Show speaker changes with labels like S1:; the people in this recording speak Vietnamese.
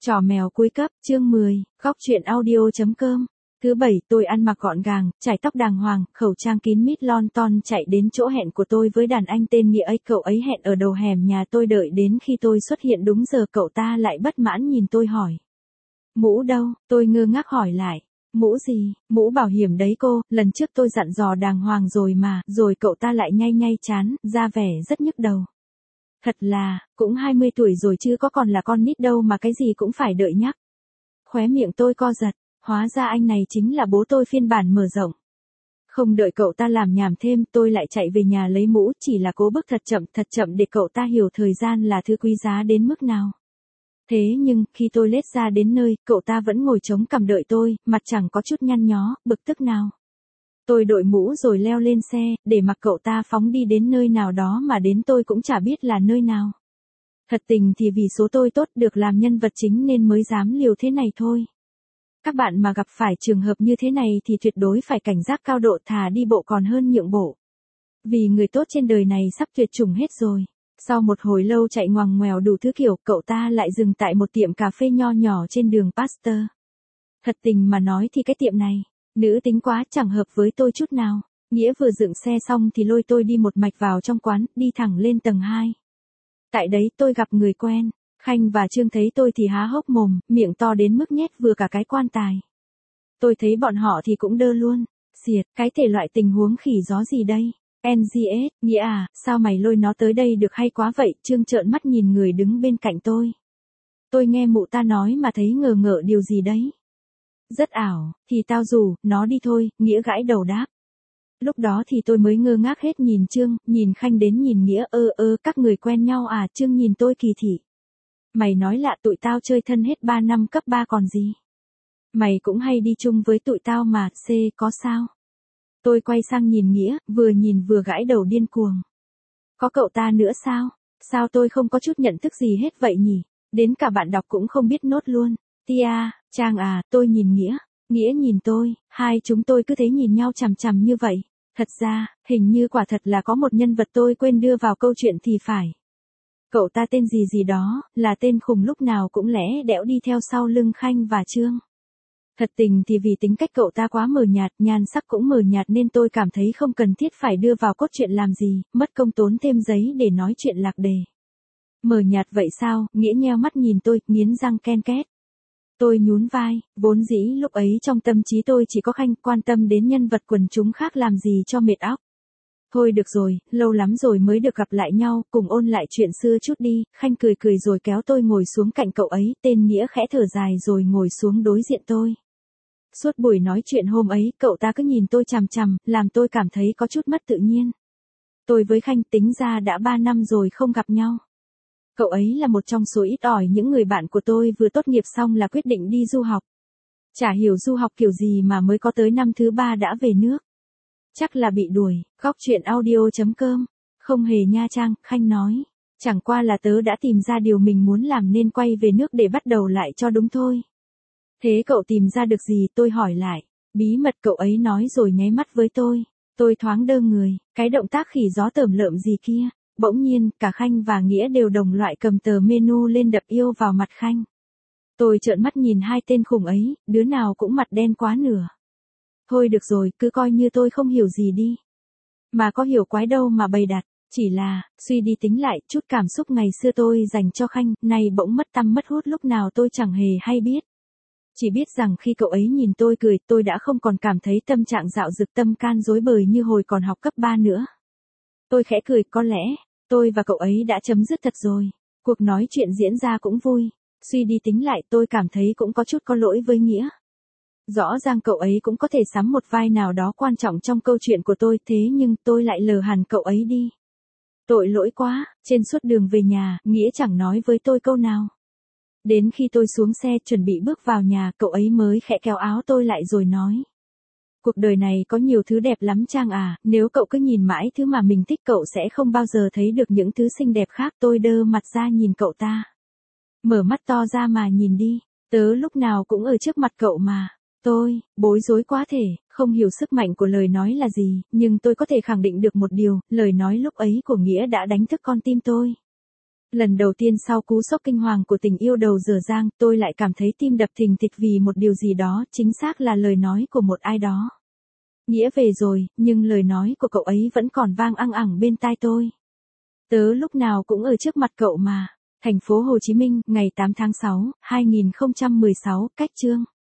S1: Trò mèo cuối cấp, chương 10, góc truyện audio.com. Thứ bảy tôi ăn mặc gọn gàng, chải tóc đàng hoàng, khẩu trang kín mít lon ton chạy đến chỗ hẹn của tôi với đàn anh tên Nghĩa ấy. Cậu ấy hẹn ở đầu hẻm nhà tôi, đợi đến khi tôi xuất hiện đúng giờ cậu ta lại bất mãn nhìn tôi hỏi. Mũ đâu? Tôi ngơ ngác hỏi lại. Mũ gì? Mũ bảo hiểm đấy cô, lần trước tôi dặn dò đàng hoàng rồi mà. Rồi cậu ta lại nhay nhay trán, ra vẻ rất nhức đầu. Thật là, cũng 20 tuổi rồi chứ có còn là con nít đâu mà cái gì cũng phải đợi nhắc. Khóe miệng tôi co giật, hóa ra anh này chính là bố tôi phiên bản mở rộng. Không đợi cậu ta làm nhảm thêm, tôi lại chạy về nhà lấy mũ, chỉ là cố bước thật chậm để cậu ta hiểu thời gian là thứ quý giá đến mức nào. Thế nhưng, khi tôi lết ra đến nơi, cậu ta vẫn ngồi chống cằm đợi tôi, mặt chẳng có chút nhăn nhó, bực tức nào. Tôi đội mũ rồi leo lên xe, để mặc cậu ta phóng đi đến nơi nào đó mà đến tôi cũng chả biết là nơi nào. Thật tình thì vì số tôi tốt được làm nhân vật chính nên mới dám liều thế này thôi. Các bạn mà gặp phải trường hợp như thế này thì tuyệt đối phải cảnh giác cao độ, thà đi bộ còn hơn nhượng bộ. Vì người tốt trên đời này sắp tuyệt chủng hết rồi. Sau một hồi lâu chạy ngoằng ngoèo đủ thứ kiểu, cậu ta lại dừng tại một tiệm cà phê nho nhỏ trên đường Pasteur. Thật tình mà nói thì cái tiệm này, nữ tính quá, chẳng hợp với tôi chút nào. Nghĩa vừa dựng xe xong thì lôi tôi đi một mạch vào trong quán, đi thẳng lên tầng 2. Tại đấy tôi gặp người quen. Khanh và Trương thấy tôi thì há hốc mồm, miệng to đến mức nhét vừa cả cái quan tài. Tôi thấy bọn họ thì cũng đơ luôn. Xiệt, cái thể loại tình huống khỉ gió gì đây? NGS, Nghĩa à, sao mày lôi nó tới đây được hay quá vậy? Trương trợn mắt nhìn người đứng bên cạnh tôi. Tôi nghe mụ ta nói mà thấy ngờ ngợ điều gì đấy. Rất ảo, thì tao rủ, nó đi thôi, Nghĩa gãi đầu đáp. Lúc đó thì tôi mới ngơ ngác hết, nhìn Trương, nhìn Khanh đến nhìn Nghĩa. Các người quen nhau à? Trương nhìn tôi kỳ thị. Mày nói lạ, tụi tao chơi thân hết 3 năm cấp 3 còn gì. Mày cũng hay đi chung với tụi tao mà, có sao? Tôi quay sang nhìn Nghĩa, vừa nhìn vừa gãi đầu điên cuồng. Có cậu ta nữa sao? Sao tôi không có chút nhận thức gì hết vậy nhỉ? Đến cả bạn đọc cũng không biết nốt luôn. Tia, Trang à, tôi nhìn Nghĩa, Nghĩa nhìn tôi, hai chúng tôi cứ thế nhìn nhau chằm chằm như vậy. Thật ra, hình như quả thật là có một nhân vật tôi quên đưa vào câu chuyện thì phải. Cậu ta tên gì đó, là tên khùng lúc nào cũng lẽ đẽo đi theo sau lưng Khanh và Trương. Thật tình thì vì tính cách cậu ta quá mờ nhạt, nhan sắc cũng mờ nhạt nên tôi cảm thấy không cần thiết phải đưa vào cốt truyện làm gì, mất công tốn thêm giấy để nói chuyện lạc đề. Mờ nhạt vậy sao? Nghĩa nheo mắt nhìn tôi, nghiến răng ken két. Tôi nhún vai, vốn dĩ lúc ấy trong tâm trí tôi chỉ có Khanh, quan tâm đến nhân vật quần chúng khác làm gì cho mệt óc. Thôi được rồi, lâu lắm rồi mới được gặp lại nhau, cùng ôn lại chuyện xưa chút đi. Khanh cười rồi kéo tôi ngồi xuống cạnh cậu ấy, tên Nghĩa khẽ thở dài rồi ngồi xuống đối diện tôi. Suốt buổi nói chuyện hôm ấy, cậu ta cứ nhìn tôi chằm chằm, làm tôi cảm thấy có chút mất tự nhiên. Tôi với Khanh tính ra đã 3 năm rồi không gặp nhau. Cậu ấy là một trong số ít ỏi những người bạn của tôi vừa tốt nghiệp xong là quyết định đi du học. Chả hiểu du học kiểu gì mà mới có tới năm thứ 3 đã về nước. Chắc là bị đuổi. Góc truyện audio.com. Không hề nha Trang, Khanh nói. Chẳng qua là tớ đã tìm ra điều mình muốn làm nên quay về nước để bắt đầu lại cho đúng thôi. Thế cậu tìm ra được gì? Tôi hỏi lại. Bí mật, cậu ấy nói rồi nháy mắt với tôi. Tôi thoáng đơ người, cái động tác khỉ gió tởm lợm gì kia. Bỗng nhiên, cả Khanh và Nghĩa đều đồng loại cầm tờ menu lên đập yêu vào mặt Khanh. Tôi trợn mắt nhìn hai tên khùng ấy, đứa nào cũng mặt đen quá nửa. Thôi được rồi, cứ coi như tôi không hiểu gì đi. Mà có hiểu quái đâu mà bày đặt, chỉ là, suy đi tính lại, chút cảm xúc ngày xưa tôi dành cho Khanh, nay bỗng mất tăm mất hút lúc nào tôi chẳng hề hay biết. Chỉ biết rằng khi cậu ấy nhìn tôi cười, tôi đã không còn cảm thấy tâm trạng dạo dực tâm can rối bời như hồi còn học cấp 3 nữa. Tôi khẽ cười, có lẽ, tôi và cậu ấy đã chấm dứt thật rồi. Cuộc nói chuyện diễn ra cũng vui. Suy đi tính lại tôi cảm thấy cũng có chút có lỗi với Nghĩa. Rõ ràng cậu ấy cũng có thể sắm một vai nào đó quan trọng trong câu chuyện của tôi, thế nhưng tôi lại lờ hẳn cậu ấy đi. Tội lỗi quá. Trên suốt đường về nhà, Nghĩa chẳng nói với tôi câu nào. Đến khi tôi xuống xe chuẩn bị bước vào nhà, cậu ấy mới khẽ kéo áo tôi lại rồi nói. Cuộc đời này có nhiều thứ đẹp lắm Trang à, nếu cậu cứ nhìn mãi thứ mà mình thích cậu sẽ không bao giờ thấy được những thứ xinh đẹp khác. Tôi đơ mặt ra nhìn cậu ta. Mở mắt to ra mà nhìn đi, tớ lúc nào cũng ở trước mặt cậu mà. Tôi, bối rối quá thể, không hiểu sức mạnh của lời nói là gì, nhưng tôi có thể khẳng định được một điều, lời nói lúc ấy của Nghĩa đã đánh thức con tim tôi. Lần đầu tiên sau cú sốc kinh hoàng của tình yêu đầu dở dang, tôi lại cảm thấy tim đập thình thịch vì một điều gì đó, chính xác là lời nói của một ai đó. Nghĩa về rồi, nhưng lời nói của cậu ấy vẫn còn vang ăng ẳng bên tai tôi. Tớ lúc nào cũng ở trước mặt cậu mà. Thành phố Hồ Chí Minh, ngày 8 tháng 6, 2016, cách chương.